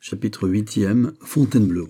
Chapitre 8e, Fontainebleau.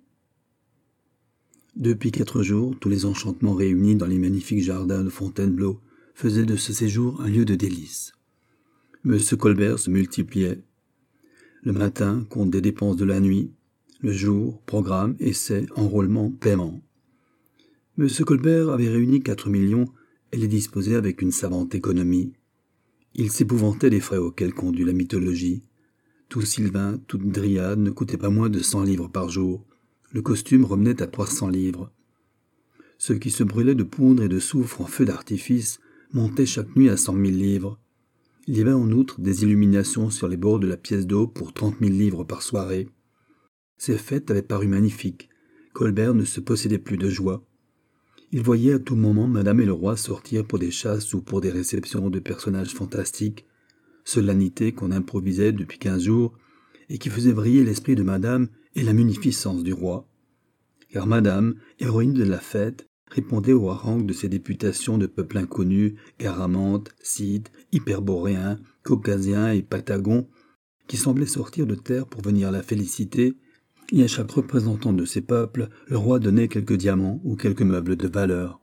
Depuis 4 jours, tous les enchantements réunis dans les magnifiques jardins de Fontainebleau faisaient de ce séjour un lieu de délices. M. Colbert se multipliait. Le matin, compte des dépenses de la nuit. Le jour, programme, essai, enrôlement, paiement. M. Colbert avait réuni 4 millions et les disposait avec une savante économie. Il s'épouvantait des frais auxquels conduit la mythologie. Tout sylvain, toute dryade ne coûtait pas moins de 100 livres par jour. Le costume revenait à 300 livres. Ceux qui se brûlaient de poudre et de soufre en feu d'artifice montaient chaque nuit à 100 000 livres. Il y avait en outre des illuminations sur les bords de la pièce d'eau pour 30 000 livres par soirée. Ces fêtes avaient paru magnifiques. Colbert ne se possédait plus de joie. Il voyait à tout moment Madame et le roi sortir pour des chasses ou pour des réceptions de personnages fantastiques, solennité qu'on improvisait depuis 15 jours et qui faisait briller l'esprit de Madame et la munificence du roi. Car Madame, héroïne de la fête, répondait aux harangues de ces députations de peuples inconnus, garamantes, scythes, hyperboréens, caucasiens et patagons, qui semblaient sortir de terre pour venir la féliciter, et à chaque représentant de ces peuples, le roi donnait quelques diamants ou quelques meubles de valeur.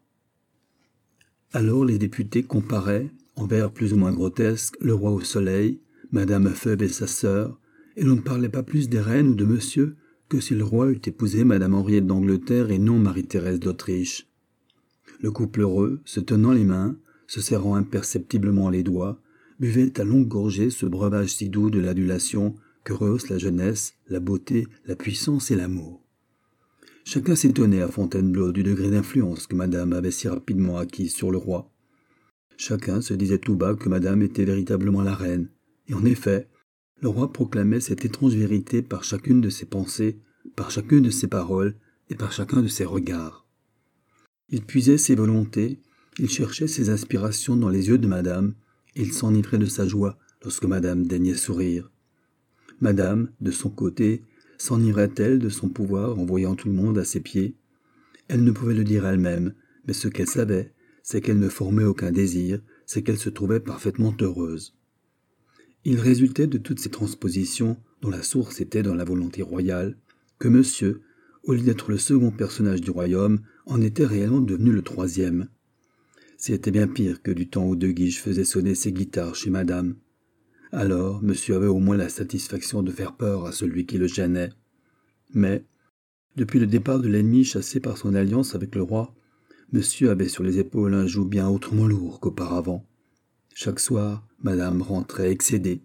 Alors les députés comparaient, en vers plus ou moins grotesques, le roi au soleil, Madame à Phoebe et sa sœur, et l'on ne parlait pas plus des reines ou de monsieur que si le roi eût épousé Madame Henriette d'Angleterre et non Marie-Thérèse d'Autriche. Le couple heureux, se tenant les mains, se serrant imperceptiblement les doigts, buvait à longues gorgées ce breuvage si doux de l'adulation que rehaussent la jeunesse, la beauté, la puissance et l'amour. Chacun s'étonnait à Fontainebleau du degré d'influence que Madame avait si rapidement acquis sur le roi. Chacun se disait tout bas que Madame était véritablement la reine, et en effet, le roi proclamait cette étrange vérité par chacune de ses pensées, par chacune de ses paroles et par chacun de ses regards. Il puisait ses volontés, il cherchait ses inspirations dans les yeux de Madame, et il s'enivrait de sa joie lorsque Madame daignait sourire. Madame, de son côté, s'enivrait-elle de son pouvoir en voyant tout le monde à ses pieds? Elle ne pouvait le dire elle-même, mais ce qu'elle savait, c'est qu'elle ne formait aucun désir, c'est qu'elle se trouvait parfaitement heureuse. Il résultait de toutes ces transpositions, dont la source était dans la volonté royale, que monsieur, au lieu d'être le second personnage du royaume, en était réellement devenu le troisième. C'était bien pire que du temps où De Guiche faisait sonner ses guitares chez Madame. Alors, monsieur avait au moins la satisfaction de faire peur à celui qui le gênait. Mais, depuis le départ de l'ennemi chassé par son alliance avec le roi, monsieur avait sur les épaules un joug bien autrement lourd qu'auparavant. Chaque soir, Madame rentrait excédée.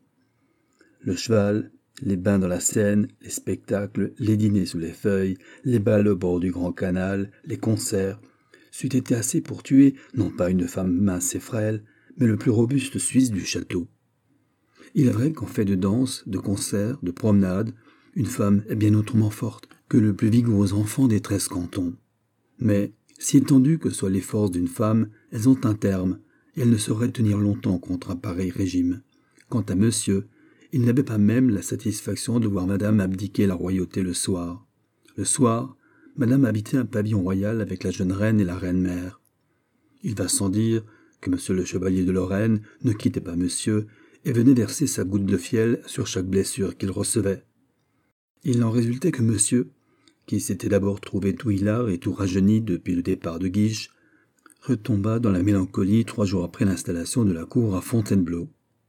Le cheval, les bains dans la Seine, les spectacles, les dîners sous les feuilles, les bals au bord du Grand Canal, les concerts, c'eût été assez pour tuer, non pas une femme mince et frêle, mais le plus robuste Suisse du château. Il est vrai qu'en fait de danse, de concerts, de promenades, une femme est bien autrement forte que le plus vigoureux enfant des 13 cantons. Mais, si étendues que soient les forces d'une femme, elles ont un terme, et elles ne sauraient tenir longtemps contre un pareil régime. Quant à monsieur, il n'avait pas même la satisfaction de voir Madame abdiquer la royauté le soir. Le soir, Madame habitait un pavillon royal avec la jeune reine et la reine-mère. Il va sans dire que monsieur le chevalier de Lorraine ne quittait pas monsieur et venait verser sa goutte de fiel sur chaque blessure qu'il recevait. Il en résultait que monsieur, qui s'était d'abord trouvé tout hilar et tout rajeuni depuis le départ de Guiche, retomba dans la mélancolie 3 jours après l'installation de la cour à Fontainebleau.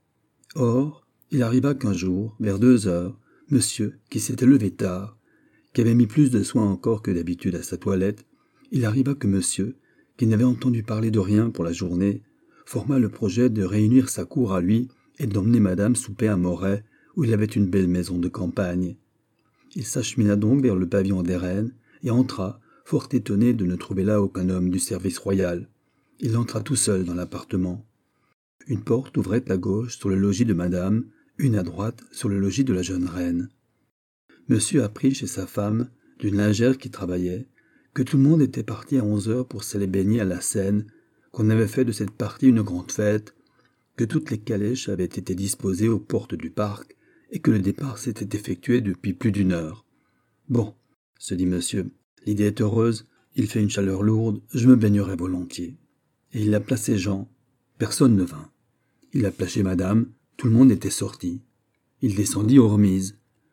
Or, il arriva qu'un jour, vers 2 heures, monsieur, qui s'était levé tard, qui avait mis plus de soin encore que d'habitude à sa toilette, il arriva que monsieur, qui n'avait entendu parler de rien pour la journée, forma le projet de réunir sa cour à lui et d'emmener Madame souper à Moret, où il avait une belle maison de campagne. Il s'achemina donc vers le pavillon des reines et entra, fort étonné de ne trouver là aucun homme du service royal. Il entra tout seul dans l'appartement. Une porte ouvrait à gauche sur le logis de Madame, une à droite sur le logis de la jeune reine. Monsieur apprit chez sa femme, d'une lingère qui travaillait, que tout le monde était parti à 11 heures pour s'aller baigner à la Seine, qu'on avait fait de cette partie une grande fête, que toutes les calèches avaient été disposées aux portes du parc et que le départ s'était effectué depuis plus d'1 heure. « Bon, se dit monsieur, l'idée est heureuse, il fait une chaleur lourde, je me baignerai volontiers. » Et il appela ses gens. Personne ne vint. Il appela chez Madame, tout le monde était sorti. Il descendit aux remises.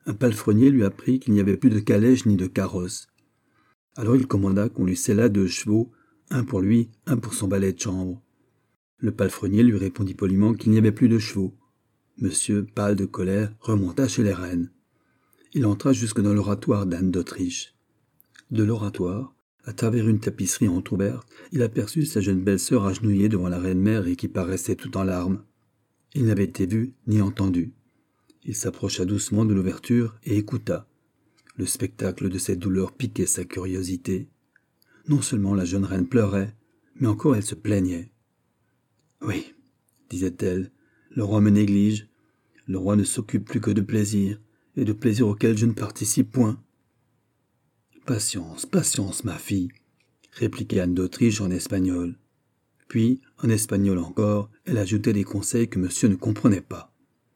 un palefrenier lui apprit qu'il n'y avait plus de calèche ni de carrosse. Alors il commanda qu'on lui sellât 2 chevaux, un pour lui, un pour son valet de chambre. Le palefrenier lui répondit poliment qu'il n'y avait plus de chevaux. Monsieur, pâle de colère, remonta chez les reines. Il entra jusque dans l'oratoire d'Anne d'Autriche. De l'oratoire, à travers une tapisserie entr'ouverte, il aperçut sa jeune belle-sœur agenouillée devant la reine-mère et qui paraissait tout en larmes. Il n'avait été vu ni entendu. Il s'approcha doucement de l'ouverture et écouta. Le spectacle de cette douleur piquait sa curiosité. Non seulement la jeune reine pleurait, mais encore elle se plaignait. « Oui, disait-elle, le roi me néglige. Le roi ne s'occupe plus que de plaisirs, et de plaisirs auxquels je ne participe point. »« Patience, patience, ma fille, » répliquait Anne d'Autriche en espagnol. Puis, en espagnol encore, elle ajoutait des conseils que monsieur ne comprenait pas.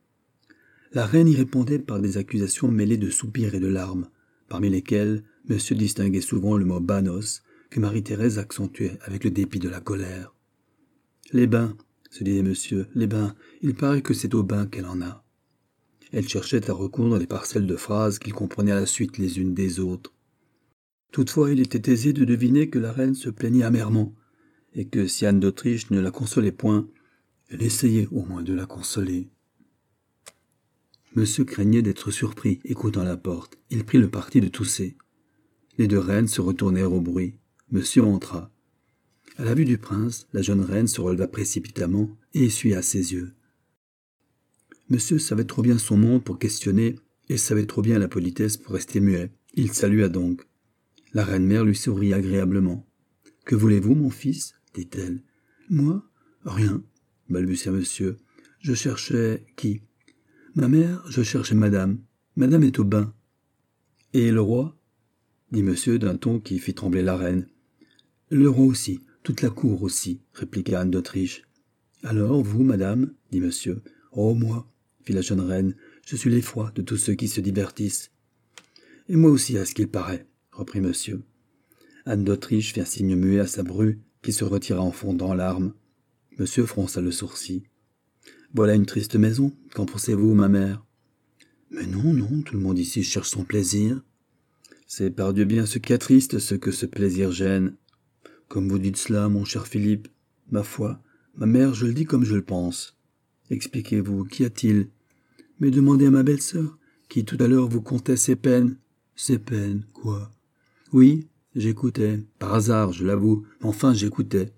La reine y répondait par des accusations mêlées de soupirs et de larmes, parmi lesquelles monsieur distinguait souvent le mot « banos » que Marie-Thérèse accentuait avec le dépit de la colère. « Les bains, » se disait monsieur, « les bains, il paraît que c'est aux bains qu'elle en a. » Elle cherchait à recoudre les parcelles de phrases qu'il comprenait à la suite les unes des autres. Toutefois, il était aisé de deviner que la reine se plaignait amèrement, et que si Anne d'Autriche ne la consolait point, elle essayait au moins de la consoler. Monsieur craignait d'être surpris, écoutant la porte. Il prit le parti de tousser. Les 2 reines se retournèrent au bruit. Monsieur entra. À la vue du prince, la jeune reine se releva précipitamment et essuya ses yeux. Monsieur savait trop bien son monde pour questionner et savait trop bien la politesse pour rester muet. Il salua donc. La reine-mère lui sourit agréablement. « Que voulez-vous, mon fils ?» dit-elle. « Moi ? Rien, » balbutia monsieur. « Je cherchais qui ? Ma mère, je cherchais madame. Madame est au bain. »« Et le roi ?» dit monsieur d'un ton qui fit trembler la reine. « Le roi aussi, toute la cour aussi, » répliqua Anne d'Autriche. « Alors, vous, madame ?» dit monsieur. « Oh, moi, » fit la jeune reine, « je suis l'effroi de tous ceux qui se divertissent. »« Et moi aussi, à ce qu'il paraît, » reprit monsieur. Anne d'Autriche fit un signe muet à sa bru, qui se retira en fondant en larmes. Monsieur fronça le sourcil. « Voilà une triste maison, qu'en pensez-vous, ma mère ?»« Mais non, non, tout le monde ici cherche son plaisir. »« C'est par Dieu bien ce qui est triste, ce que ce plaisir gêne. Comme vous dites cela, mon cher Philippe, ma foi, ma mère, je le dis comme je le pense. Expliquez-vous, qu'y a-t-il ? Mais demandez à ma belle-sœur, qui tout à l'heure vous contait ses peines. »« Ses peines, quoi ? » ?»« Oui, j'écoutais, par hasard, je l'avoue, mais enfin j'écoutais.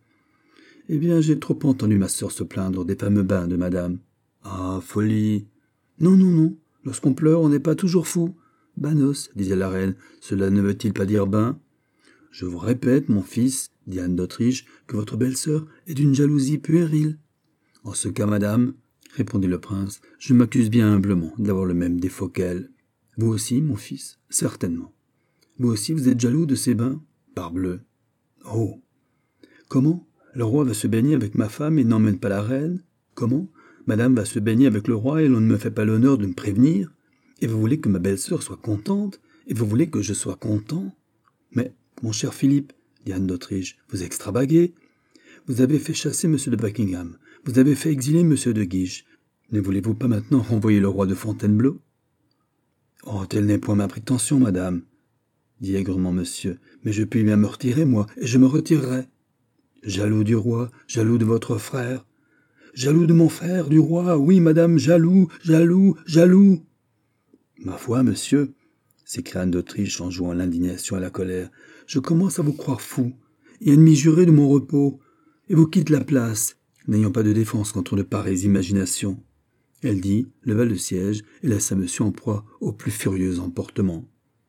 Eh bien, j'ai trop entendu ma sœur se plaindre des fameux bains de madame. »« Ah, folie !»« Non, non, non, lorsqu'on pleure, on n'est pas toujours fou. »« Banos, disait la reine, cela ne veut-il pas dire bain ? » ?»« Je vous répète, mon fils, dit Anne d'Autriche, que votre belle-sœur est d'une jalousie puérile. »« En ce cas, madame, répondit le prince, je m'accuse bien humblement d'avoir le même défaut qu'elle. Vous aussi, mon fils, certainement. Vous aussi, vous êtes jaloux de ces bains ? Parbleu. Oh ! Comment ? Le roi va se baigner avec ma femme et n'emmène pas la reine ? Comment ? Madame va se baigner avec le roi et l'on ne me fait pas l'honneur de me prévenir ? Et vous voulez que ma belle-sœur soit contente ? Et vous voulez que je sois content ? Mais, mon cher Philippe, dit Anne d'Autriche, vous extravaguez. Vous avez fait chasser M. de Buckingham. Vous avez fait exiler M. de Guiche. Ne voulez-vous pas maintenant renvoyer le roi de Fontainebleau ? Oh, telle n'est point ma prétention, madame, dit aigrement monsieur, mais je puis bien me retirer, moi, et je me retirerai. Jaloux du roi, jaloux de votre frère. Jaloux de mon frère, du roi, oui, madame, jaloux, jaloux, jaloux. Ma foi, monsieur, s'écria Anne d'Autriche en jouant l'indignation à la colère, je commence à vous croire fou, et à m'y jurer de mon repos, et vous quitte la place, n'ayant pas de défense contre de pareilles imaginations. Elle dit, leva le siège et laissa monsieur en proie au plus furieux emportement.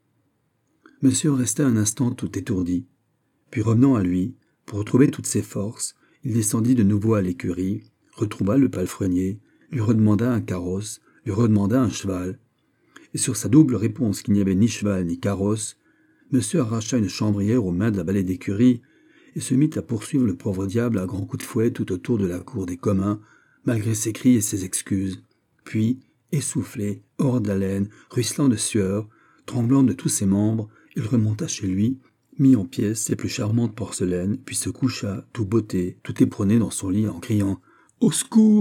Monsieur resta un instant tout étourdi, puis revenant à lui, pour retrouver toutes ses forces, il descendit de nouveau à l'écurie, retrouva le palefrenier, lui redemanda un carrosse, lui redemanda un cheval, et sur sa double réponse qu'il n'y avait ni cheval ni carrosse, monsieur arracha une chambrière aux mains de la valet d'écurie et se mit à poursuivre le pauvre diable à grands coups de fouet tout autour de la cour des communs, malgré ses cris et ses excuses. Puis, essoufflé, hors d'haleine, ruisselant de sueur, tremblant de tous ses membres, il remonta chez lui, mit en pièces ses plus charmantes porcelaines, puis se coucha, tout botté, tout éperonné dans son lit en criant « Au secours !»